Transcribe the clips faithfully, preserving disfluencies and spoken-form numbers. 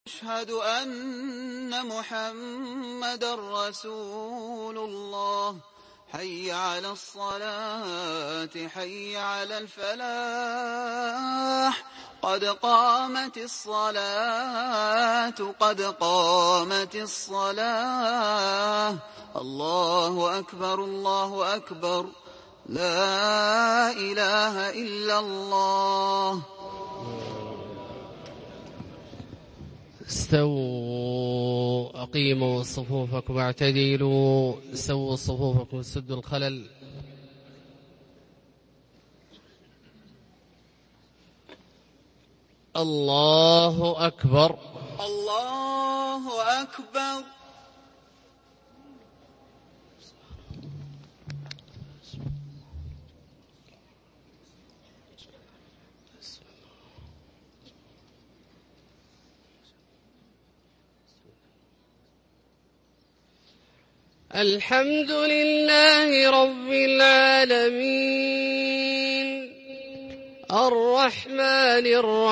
أشهد أن محمدًا رسول الله. حي على الصلاة حي على الفلاح، قد قامت الصلاة قد قامت الصلاة. الله أكبر الله أكبر، لا إله إلا الله. استووا، أقيموا صفوفكم واعتدلوا، سووا صفوفكم سدوا الخلل. الله أكبر الله أكبر. الحمد لله رب العالمين، الرحمن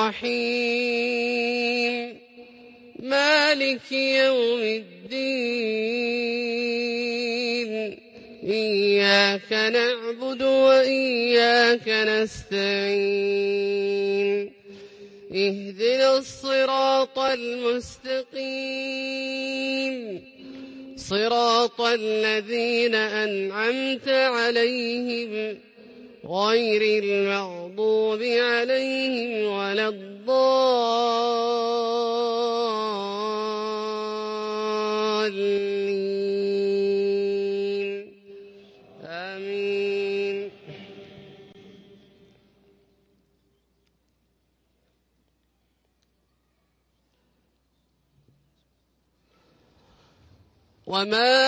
الرحيم، مالك يوم الدين. إياك نعبد وإياك نستعين، اهدنا الصراط المستقيم، صراط الذين أنعمت عليهم غير المغضوب عليهم ولا الضالين. آمين. وما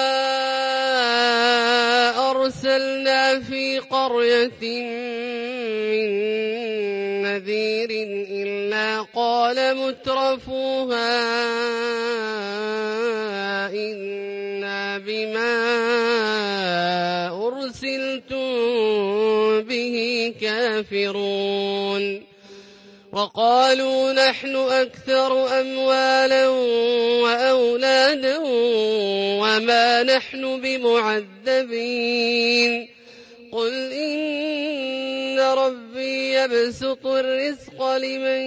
أرسلنا في قرية من نذير إلا قال مترفوها إنا بما أرسلتم به كافرون. وقالوا نحن أكثر أموالا وأولادا وما نحن بمعذبين. قل إن ربي يبسط الرزق لمن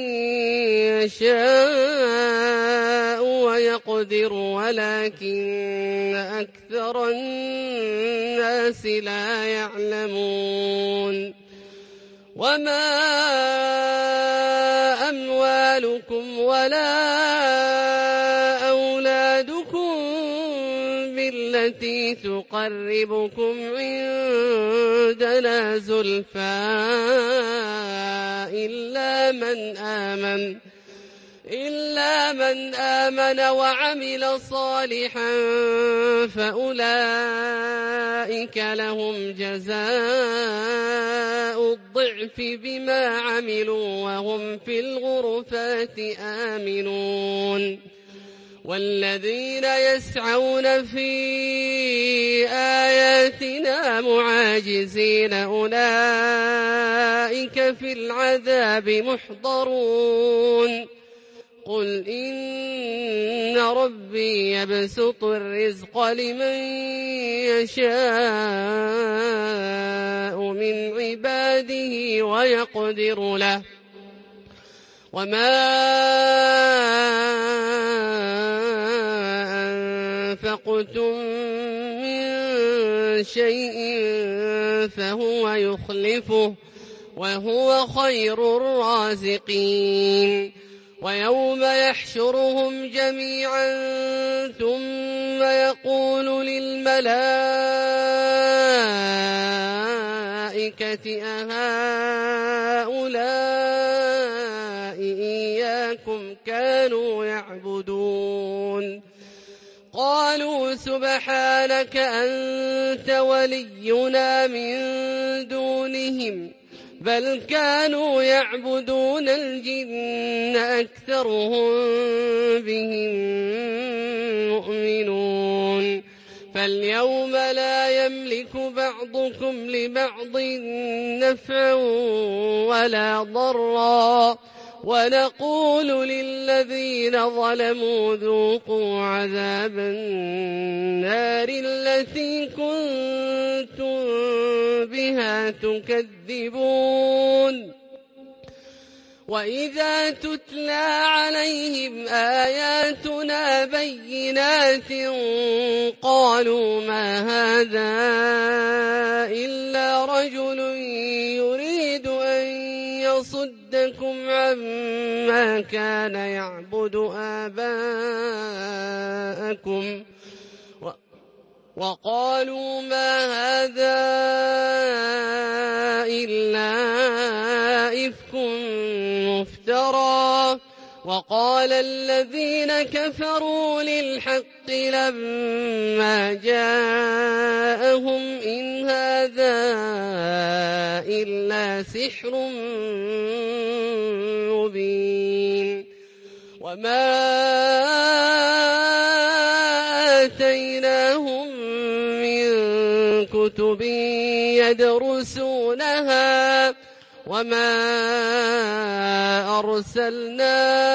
يشاء ويقدر ولكن أكثر الناس لا يعلمون. وما أموالكم ولا أولادكم بالتي تقربكم عندنا زلفى إلا من آمن إلا من آمن وعمل صالحا فأولئك لهم جزاء الضعف بما عملوا وهم في الغرفات آمنون. والذين يسعون في آياتنا معاجزين أولئك في العذاب محضرون. قل إن ربي يبسط الرزق لمن يشاء من عباده ويقدر له وما أنفقتم من شيء فهو يخلفه وهو خير الرازقين. ويوم يحشرهم جميعا ثم يقول للملائكة أهؤلاء إياكم كانوا يعبدون؟ قالوا سبحانك أنت ولينا من دونهم بل كانوا يعبدون الجن أكثرهم بهم مؤمنون. فاليوم لا يملك بعضكم لبعض نفعا ولا ضرا ونقول للذين ظلموا ذوقوا عذاب النار التي كنتم بها تكذبون وإذا تتلى عليهم آياتنا بينات قالوا ما هذا إلا رجل يريد أن يصدكم عما كان يعبد آباءكم وقالوا ما هذا إلا إفك مفترى وقال الذين كفروا للحق لما جاءهم إن هذا إلا سحر مبين وما آتيناهم من كتب يدرسونها وما أرسلنا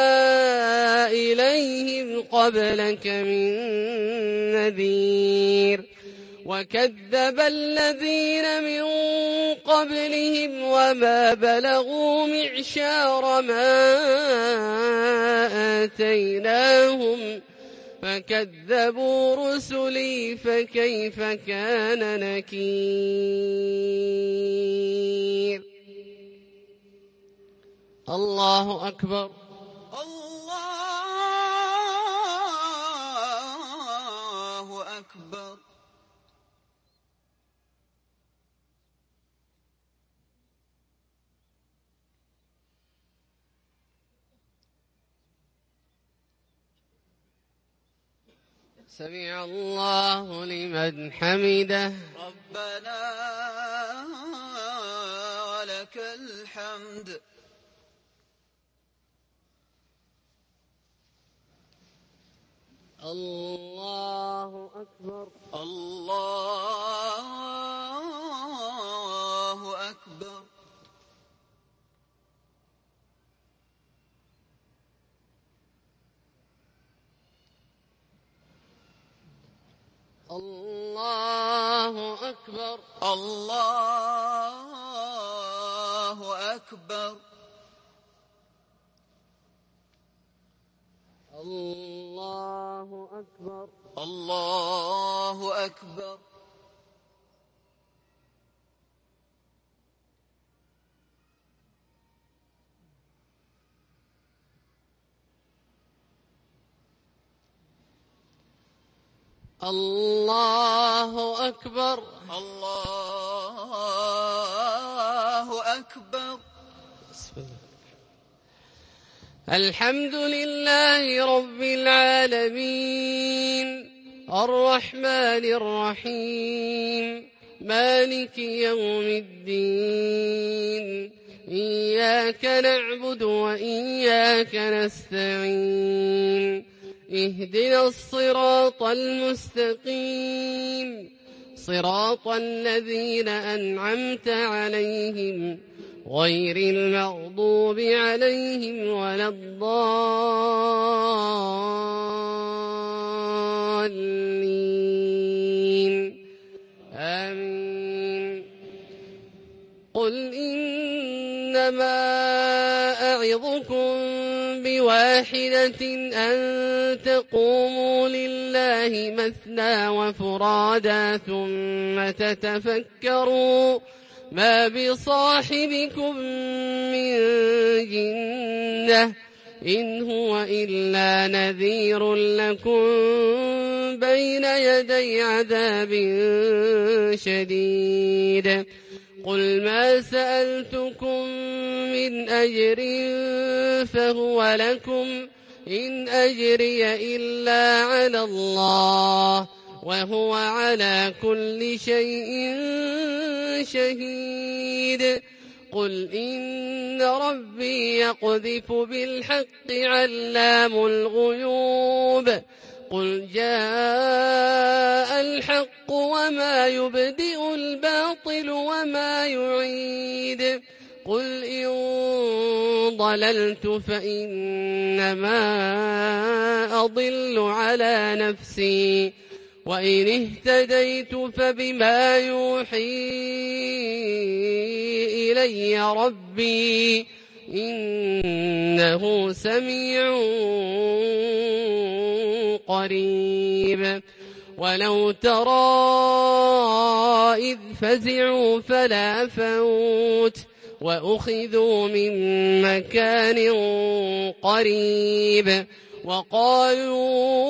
إليهم قبلك من نذير وكذب الذين من قبلهم وما بلغوا معشار ما آتيناهم فكذبوا رسلي فكيف كان نكير. الله أكبر. الله أكبر. سمع الله لمن حمده. ربنا ولك الحمد. الله أكبر. الله أكبر. الله أكبر. الله أكبر. الله أكبر. الله أكبر. الله أكبر. الله أكبر. الحمد لله رب العالمين الرحمن الرحيم مالك يوم الدين إياك نعبد وإياك نستعين اهدنا الصراط المستقيم صراط الذين أنعمت عليهم غير المغضوب عليهم ولا الضالين آمين. قل إنما أعظكم بواحدة أن تقوموا لله مثنى وفرادا ثم تتفكروا ما بصاحبكم من جنة إن هو إلا نذير لكم بين يدي عذاب شديد. قل ما سألتكم من أجر فهو لكم إن أجري إلا على الله وهو على كل شيء شهيد. قل إن ربي يقذف بالحق علام الغيوب. قل جاء الحق وما يبدئ الباطل وما يعيد. قل إن ضللت فإنما أضل على نفسي وإن اهتديت فبما يوحي إلي ربي إنه سميع قريب ولو ترى إذ فزعوا فلا فوت وأخذوا من مكان قريب وقالوا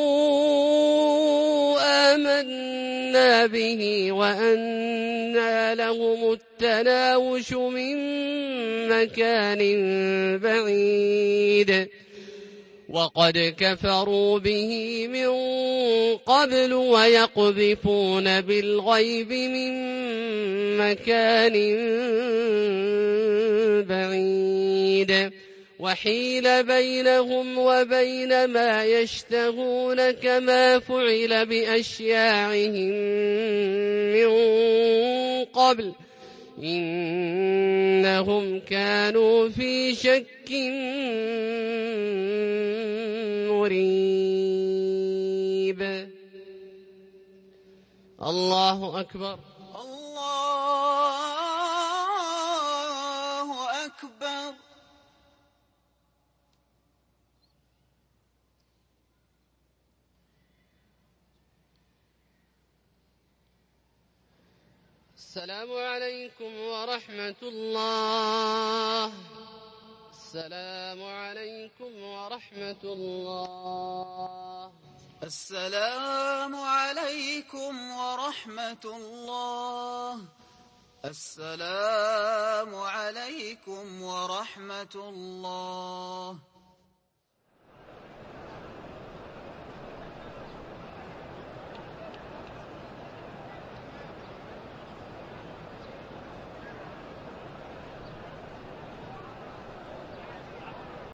آمنا به وأنى لهم التناوش من مكان بعيد وقد كفروا به من قبل ويقذفون بالغيب من مكان بعيد وحيل بينهم وبين ما يشتهون كما فعل بأشياعهم من قبل إنهم كانوا في شك مريب. الله أكبر. الله أكبر. السلام عليكم ورحمة الله. السلام عليكم ورحمة الله. السلام عليكم ورحمة الله. السلام عليكم ورحمة الله.